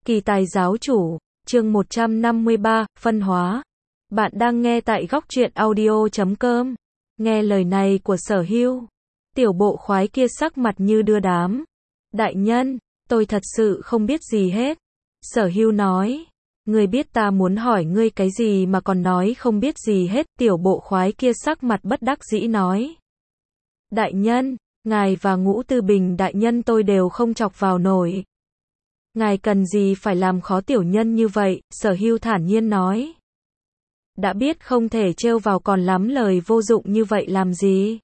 Kỳ tài giáo chủ, chương 153, phân hóa. Bạn đang nghe tại góc truyện audio.com. Nghe lời này của Sở Hưu, tiểu bộ khoái kia sắc mặt như đưa đám. Đại nhân, tôi thật sự không biết gì hết. Sở Hưu nói, ngươi biết ta muốn hỏi ngươi cái gì mà còn nói không biết gì hết. Tiểu bộ khoái kia sắc mặt bất đắc dĩ nói, đại nhân, ngài và Ngũ Tư Bình đại nhân tôi đều không chọc vào nổi. Ngài cần gì phải làm khó tiểu nhân như vậy, Sở Hưu thản nhiên nói. Đã biết không thể trêu vào còn lắm lời vô dụng như vậy làm gì.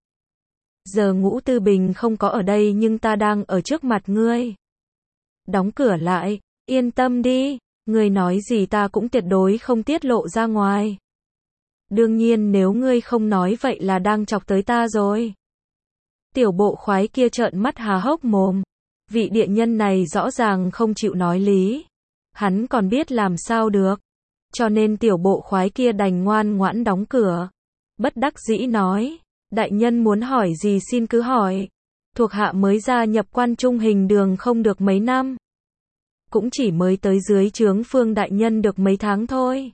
Giờ Ngũ Tư Bình không có ở đây nhưng ta đang ở trước mặt ngươi. Đóng cửa lại, yên tâm đi, ngươi nói gì ta cũng tuyệt đối không tiết lộ ra ngoài. Đương nhiên nếu ngươi không nói vậy là đang chọc tới ta rồi. Tiểu bộ khoái kia trợn mắt há hốc mồm. Vị địa nhân này rõ ràng không chịu nói lý. Hắn còn biết làm sao được. Cho nên tiểu bộ khoái kia đành ngoan ngoãn đóng cửa. Bất đắc dĩ nói, đại nhân muốn hỏi gì xin cứ hỏi. Thuộc hạ mới gia nhập Quan Trung Hình Đường không được mấy năm. Cũng chỉ mới tới dưới trướng Phương đại nhân được mấy tháng thôi.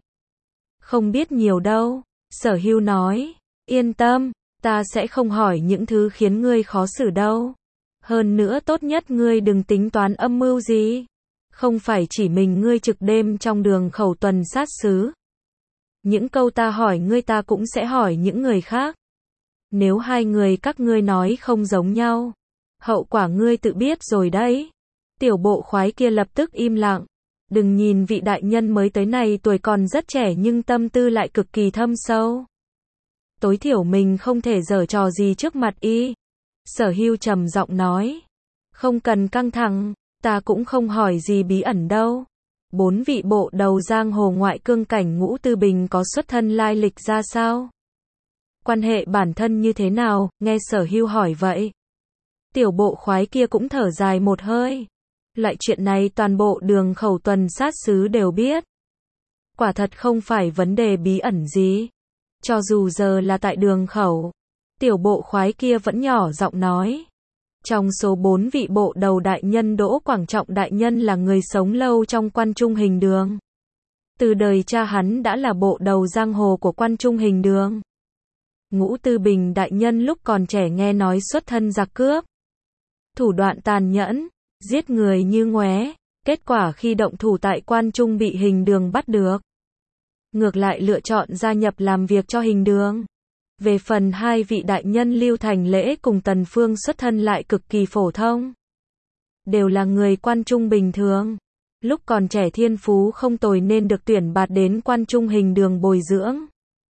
Không biết nhiều đâu, Sở Hưu nói, yên tâm, ta sẽ không hỏi những thứ khiến ngươi khó xử đâu. Hơn nữa tốt nhất ngươi đừng tính toán âm mưu gì. Không phải chỉ mình ngươi trực đêm trong đường khẩu tuần sát sứ. Những câu ta hỏi ngươi ta cũng sẽ hỏi những người khác. Nếu hai người các ngươi nói không giống nhau, hậu quả ngươi tự biết rồi đấy. Tiểu bộ khoái kia lập tức im lặng. Đừng nhìn vị đại nhân mới tới này tuổi còn rất trẻ nhưng tâm tư lại cực kỳ thâm sâu. Tối thiểu mình không thể giở trò gì trước mặt y. Sở Hưu trầm giọng nói, không cần căng thẳng, ta cũng không hỏi gì bí ẩn đâu. 4 vị bộ đầu giang hồ ngoại cương cảnh Ngũ Tư Bình có xuất thân lai lịch ra sao? Quan hệ bản thân như thế nào? Nghe Sở Hưu hỏi vậy. Tiểu bộ khoái kia cũng thở dài một hơi. Loại chuyện này toàn bộ đường khẩu tuần sát sứ đều biết. Quả thật không phải vấn đề bí ẩn gì. Cho dù giờ là tại đường khẩu. Tiểu bộ khoái kia vẫn nhỏ giọng nói. Trong số 4 vị bộ đầu đại nhân Đỗ Quảng Trọng đại nhân là người sống lâu trong Quan Trung Hình Đường. Từ đời cha hắn đã là bộ đầu giang hồ của Quan Trung Hình Đường. Ngũ Tư Bình đại nhân lúc còn trẻ nghe nói xuất thân giặc cướp. Thủ đoạn tàn nhẫn, giết người như ngoé. Kết quả khi động thủ tại Quan Trung bị Hình Đường bắt được. Ngược lại lựa chọn gia nhập làm việc cho Hình Đường. Về phần hai vị đại nhân Lưu Thành Lễ cùng Tần Phương xuất thân lại cực kỳ phổ thông. Đều là người Quan Trung bình thường. Lúc còn trẻ thiên phú không tồi nên được tuyển bạt đến Quan Trung Hình Đường bồi dưỡng.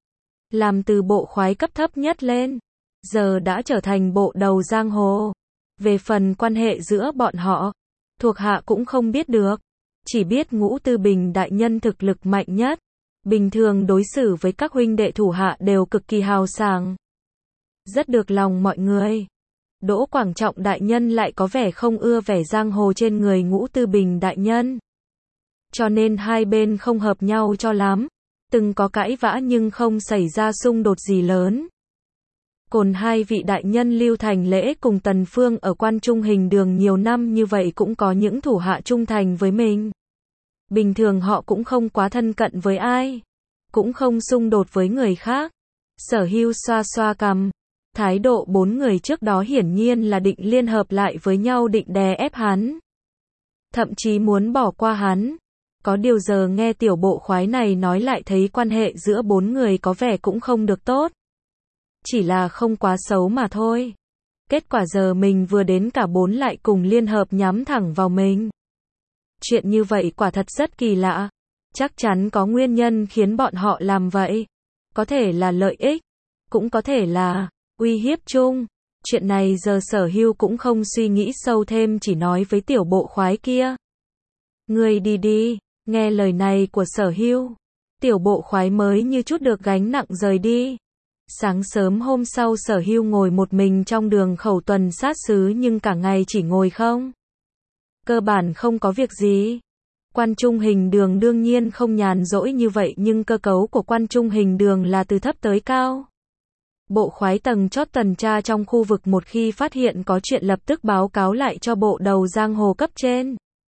Làm từ bộ khoái cấp thấp nhất lên. Giờ đã trở thành bộ đầu giang hồ. Về phần quan hệ giữa bọn họ, thuộc hạ cũng không biết được. Chỉ biết Ngũ Tư Bình đại nhân thực lực mạnh nhất. Bình thường đối xử với các huynh đệ thủ hạ đều cực kỳ hào sảng. Rất được lòng mọi người. Đỗ Quảng Trọng đại nhân lại có vẻ không ưa vẻ giang hồ trên người Ngũ Tư Bình đại nhân. Cho nên hai bên không hợp nhau cho lắm. Từng có cãi vã nhưng không xảy ra xung đột gì lớn. Còn hai vị đại nhân Lưu Thành Lễ cùng Tần Phương ở Quan Trung Hình Đường nhiều năm như vậy cũng có những thủ hạ trung thành với mình. Bình thường họ cũng không quá thân cận với ai. Cũng không xung đột với người khác. Sở Hưu xoa xoa cằm. Thái độ 4 người trước đó hiển nhiên là định liên hợp lại với nhau định đè ép hắn. Thậm chí muốn bỏ qua hắn. Có điều giờ nghe tiểu bộ khoái này nói lại thấy quan hệ giữa 4 người có vẻ cũng không được tốt. Chỉ là không quá xấu mà thôi. Kết quả giờ mình vừa đến cả 4 lại cùng liên hợp nhắm thẳng vào mình. Chuyện như vậy quả thật rất kỳ lạ. Chắc chắn có nguyên nhân khiến bọn họ làm vậy. Có thể là lợi ích. Cũng có thể là uy hiếp chung. Chuyện này giờ Sở Hưu cũng không suy nghĩ sâu thêm chỉ nói với tiểu bộ khoái kia. Ngươi đi đi. Nghe lời này của Sở Hưu. Tiểu bộ khoái mới như chút được gánh nặng rời đi. Sáng sớm hôm sau Sở Hưu ngồi một mình trong đường khẩu tuần sát sứ nhưng cả ngày chỉ ngồi không. Cơ bản không có việc gì. Quan Trung Hình Đường đương nhiên không nhàn rỗi như vậy nhưng cơ cấu của Quan Trung Hình Đường là từ thấp tới cao. Bộ khoái tầng chót tuần tra trong khu vực một khi phát hiện có chuyện lập tức báo cáo lại cho bộ đầu giang hồ cấp trên.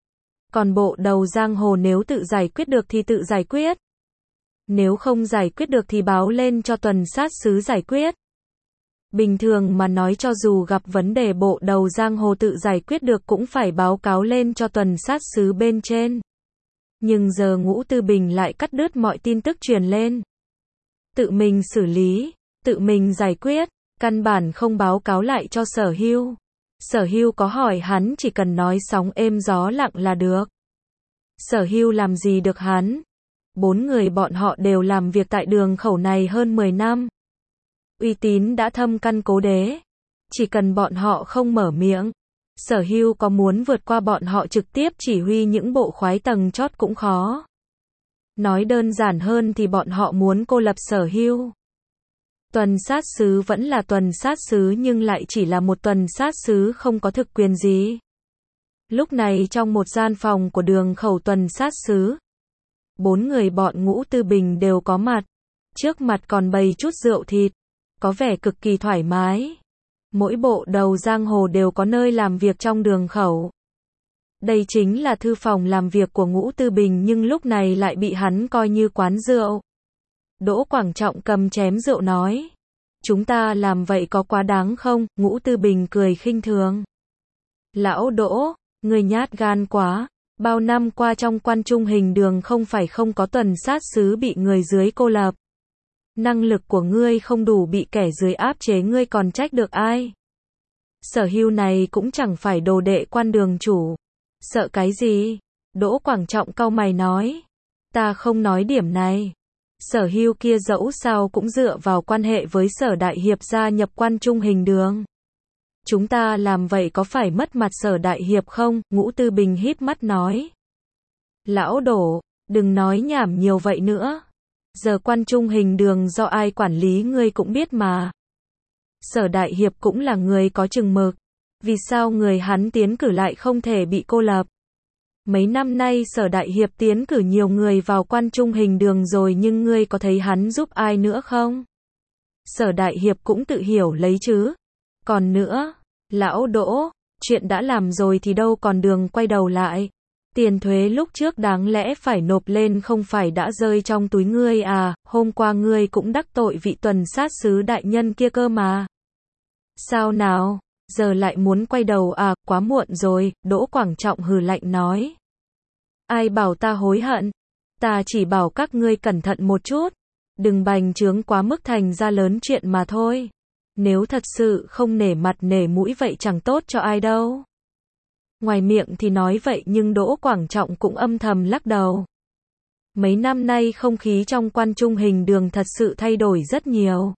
Còn bộ đầu giang hồ nếu tự giải quyết được thì tự giải quyết. Nếu không giải quyết được thì báo lên cho tuần sát sứ giải quyết. Bình thường mà nói cho dù gặp vấn đề bộ đầu giang hồ tự giải quyết được cũng phải báo cáo lên cho tuần sát sứ bên trên. Nhưng giờ Ngũ Tư Bình lại cắt đứt mọi tin tức truyền lên. Tự mình xử lý, tự mình giải quyết, căn bản không báo cáo lại cho Sở Hưu. Sở Hưu có hỏi hắn chỉ cần nói sóng êm gió lặng là được. Sở Hưu làm gì được hắn? 4 người bọn họ đều làm việc tại đường khẩu này hơn 10 năm. Uy tín đã thâm căn cố đế. Chỉ cần bọn họ không mở miệng, Sở Hưu có muốn vượt qua bọn họ trực tiếp chỉ huy những bộ khoái tầng chót cũng khó. Nói đơn giản hơn thì bọn họ muốn cô lập Sở Hưu. Tuần sát sứ vẫn là tuần sát sứ nhưng lại chỉ là một tuần sát sứ không có thực quyền gì. Lúc này trong một gian phòng của đường khẩu tuần sát sứ, 4 người bọn Ngũ Tư Bình đều có mặt. Trước mặt còn bày chút rượu thịt, có vẻ cực kỳ thoải mái. Mỗi bộ đầu giang hồ đều có nơi làm việc trong đường khẩu. Đây chính là thư phòng làm việc của Ngũ Tư Bình nhưng lúc này lại bị hắn coi như quán rượu. Đỗ Quảng Trọng cầm chén rượu nói. Chúng ta làm vậy có quá đáng không? Ngũ Tư Bình cười khinh thường. Lão Đỗ, ngươi nhát gan quá. Bao năm qua trong quan trung hình đường không phải không có tuần sát sứ bị người dưới cô lập. Năng lực của ngươi không đủ bị kẻ dưới áp chế ngươi còn trách được ai? Sở Hưu này cũng chẳng phải đồ đệ quan đường chủ. Sợ cái gì? Đỗ Quảng Trọng cau mày nói. Ta không nói điểm này. Sở Hưu kia dẫu sao cũng dựa vào quan hệ với Sở Đại Hiệp gia nhập quan trung hình đường. Chúng ta làm vậy có phải mất mặt Sở Đại Hiệp không? Ngũ Tư Bình híp mắt nói. Lão Đỗ, đừng nói nhảm nhiều vậy nữa. Giờ quan trung hình đường do ai quản lý ngươi cũng biết mà. Sở Đại Hiệp cũng là người có chừng mực. Vì sao người hắn tiến cử lại không thể bị cô lập? Mấy năm nay Sở Đại Hiệp tiến cử nhiều người vào quan trung hình đường rồi nhưng ngươi có thấy hắn giúp ai nữa không? Sở Đại Hiệp cũng tự hiểu lấy chứ. Còn nữa, Lão Đỗ, chuyện đã làm rồi thì đâu còn đường quay đầu lại. Tiền thuế lúc trước đáng lẽ phải nộp lên không phải đã rơi trong túi ngươi à, hôm qua ngươi cũng đắc tội vị tuần sát sứ đại nhân kia cơ mà. Sao nào, giờ lại muốn quay đầu à, quá muộn rồi, Đỗ Quảng Trọng hừ lạnh nói. Ai bảo ta hối hận, ta chỉ bảo các ngươi cẩn thận một chút, đừng bành trướng quá mức thành ra lớn chuyện mà thôi. Nếu thật sự không nể mặt nể mũi vậy chẳng tốt cho ai đâu. Ngoài miệng thì nói vậy nhưng Đỗ Quảng Trọng cũng âm thầm lắc đầu. Mấy năm nay không khí trong quan trung hình đường thật sự thay đổi rất nhiều.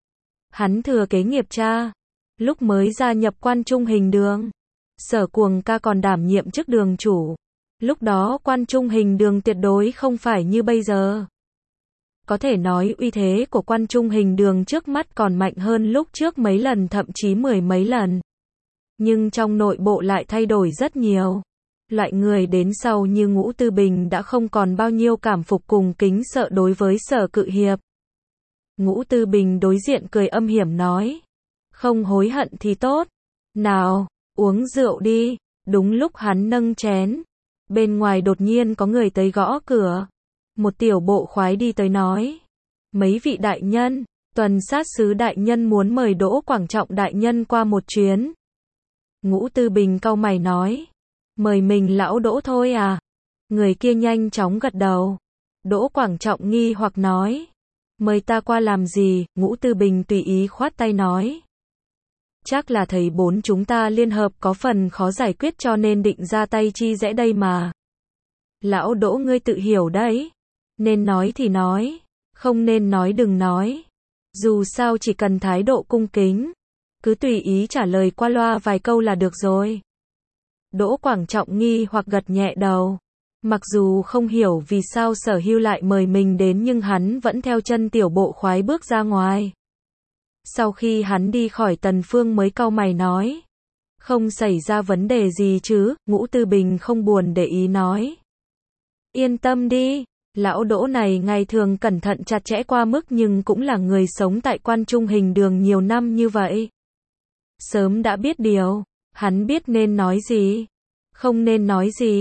Hắn thừa kế nghiệp cha. Lúc mới gia nhập quan trung hình đường, Sở Cuồng ca còn đảm nhiệm chức đường chủ. Lúc đó quan trung hình đường tuyệt đối không phải như bây giờ. Có thể nói uy thế của quan trung hình đường trước mắt còn mạnh hơn lúc trước mấy lần thậm chí 10 mấy lần. Nhưng trong nội bộ lại thay đổi rất nhiều. Loại người đến sau như Ngũ Tư Bình đã không còn bao nhiêu cảm phục cùng kính sợ đối với Sở Cự Hiệp. Ngũ Tư Bình đối diện cười âm hiểm nói. Không hối hận thì tốt. Nào, uống rượu đi. Đúng lúc hắn nâng chén. Bên ngoài đột nhiên có người tới gõ cửa. Một tiểu bộ khoái đi tới nói. Mấy vị đại nhân, tuần sát sứ đại nhân muốn mời Đỗ Quảng Trọng đại nhân qua một chuyến. Ngũ Tư Bình cau mày nói. Mời mình lão Đỗ thôi à? Người kia nhanh chóng gật đầu. Đỗ Quảng Trọng nghi hoặc nói. Mời ta qua làm gì? Ngũ Tư Bình tùy ý khoát tay nói. Chắc là thầy bốn chúng ta liên hợp có phần khó giải quyết cho nên định ra tay chi rẽ đây mà. Lão Đỗ ngươi tự hiểu đấy. Nên nói thì nói. Không nên nói đừng nói. Dù sao chỉ cần thái độ cung kính. Cứ tùy ý trả lời qua loa vài câu là được rồi. Đỗ Quảng Trọng nghi hoặc gật nhẹ đầu. Mặc dù không hiểu vì sao Sở Hưu lại mời mình đến nhưng hắn vẫn theo chân tiểu bộ khoái bước ra ngoài. Sau khi hắn đi khỏi Tần Phương mới cau mày nói. Không xảy ra vấn đề gì chứ? Ngũ Tư Bình không buồn để ý nói. Yên tâm đi, lão Đỗ này ngày thường cẩn thận chặt chẽ qua mức nhưng cũng là người sống tại quan trung hình đường nhiều năm như vậy. Sớm đã biết điều, hắn biết nên nói gì, không nên nói gì.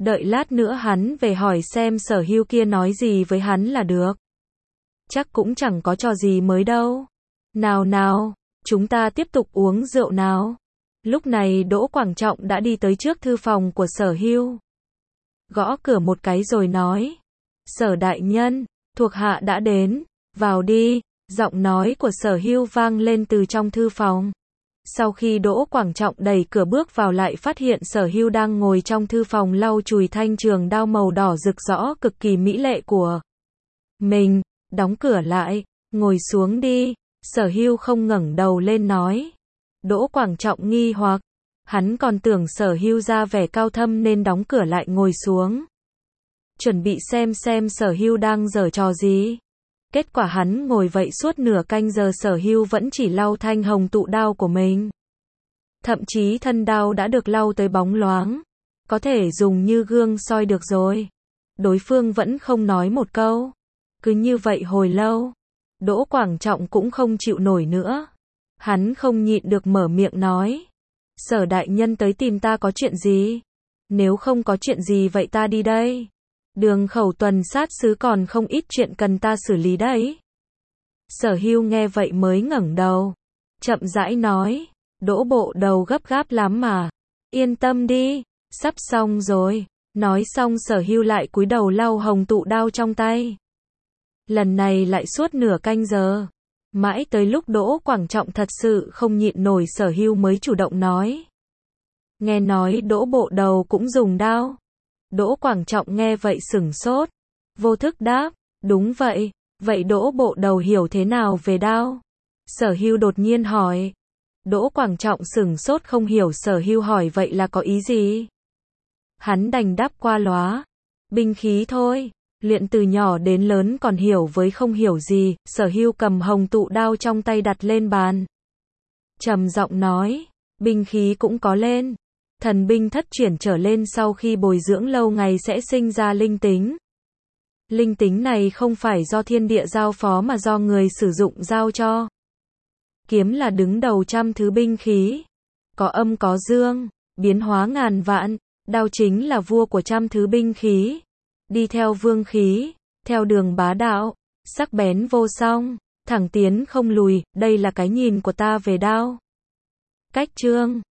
Đợi lát nữa hắn về hỏi xem Sở Hưu kia nói gì với hắn là được. Chắc cũng chẳng có trò gì mới đâu. Nào nào, chúng ta tiếp tục uống rượu nào. Lúc này Đỗ Quảng Trọng đã đi tới trước thư phòng của Sở Hưu. Gõ cửa một cái rồi nói. Sở đại nhân, thuộc hạ đã đến, vào đi. Giọng nói của Sở Hưu vang lên từ trong thư phòng. Sau khi Đỗ Quảng Trọng đẩy cửa bước vào lại phát hiện Sở Hưu đang ngồi trong thư phòng lau chùi thanh trường đao màu đỏ rực rõ cực kỳ mỹ lệ của mình. Đóng cửa lại, ngồi xuống đi. Sở Hưu không ngẩng đầu lên nói. Đỗ Quảng Trọng nghi hoặc, hắn còn tưởng Sở Hưu ra vẻ cao thâm nên đóng cửa lại ngồi xuống. Chuẩn bị xem Sở Hưu đang giở trò gì. Kết quả hắn ngồi vậy suốt nửa canh giờ Sở Hưu vẫn chỉ lau thanh hồng tụ đao của mình. Thậm chí thân đao đã được lau tới bóng loáng. Có thể dùng như gương soi được rồi. Đối phương vẫn không nói một câu. Cứ như vậy hồi lâu. Đỗ Quảng Trọng cũng không chịu nổi nữa. Hắn không nhịn được mở miệng nói. Sở đại nhân tới tìm ta có chuyện gì? Nếu không có chuyện gì vậy ta đi đây. Đường khẩu tuần sát sứ còn không ít chuyện cần ta xử lý đấy. Sở Hưu nghe vậy mới ngẩng đầu. Chậm rãi nói. Đỗ bộ đầu gấp gáp lắm mà. Yên tâm đi. Sắp xong rồi. Nói xong Sở Hưu lại cúi đầu lau hồng tụ đao trong tay. Lần này lại suốt nửa canh giờ. Mãi tới lúc Đỗ Quảng Trọng thật sự không nhịn nổi Sở Hưu mới chủ động nói. Nghe nói Đỗ bộ đầu cũng dùng đao. Đỗ Quảng Trọng nghe vậy sửng sốt. Vô thức đáp. Đúng vậy. Vậy Đỗ bộ đầu hiểu thế nào về đao? Sở Hưu đột nhiên hỏi. Đỗ Quảng Trọng sửng sốt không hiểu Sở Hưu hỏi vậy là có ý gì. Hắn đành đáp qua loá. Binh khí thôi. Luyện từ nhỏ đến lớn còn hiểu với không hiểu gì. Sở Hưu cầm hồng tụ đao trong tay đặt lên bàn. Trầm giọng nói. Binh khí cũng có lên. Thần binh thất chuyển trở lên sau khi bồi dưỡng lâu ngày sẽ sinh ra linh tính. Linh tính này không phải do thiên địa giao phó mà do người sử dụng giao cho. Kiếm là đứng đầu trăm thứ binh khí. Có âm có dương, biến hóa ngàn vạn. Đao chính là vua của trăm thứ binh khí. Đi theo vương khí, theo đường bá đạo, sắc bén vô song, thẳng tiến không lùi, đây là cái nhìn của ta về đao. Cách chương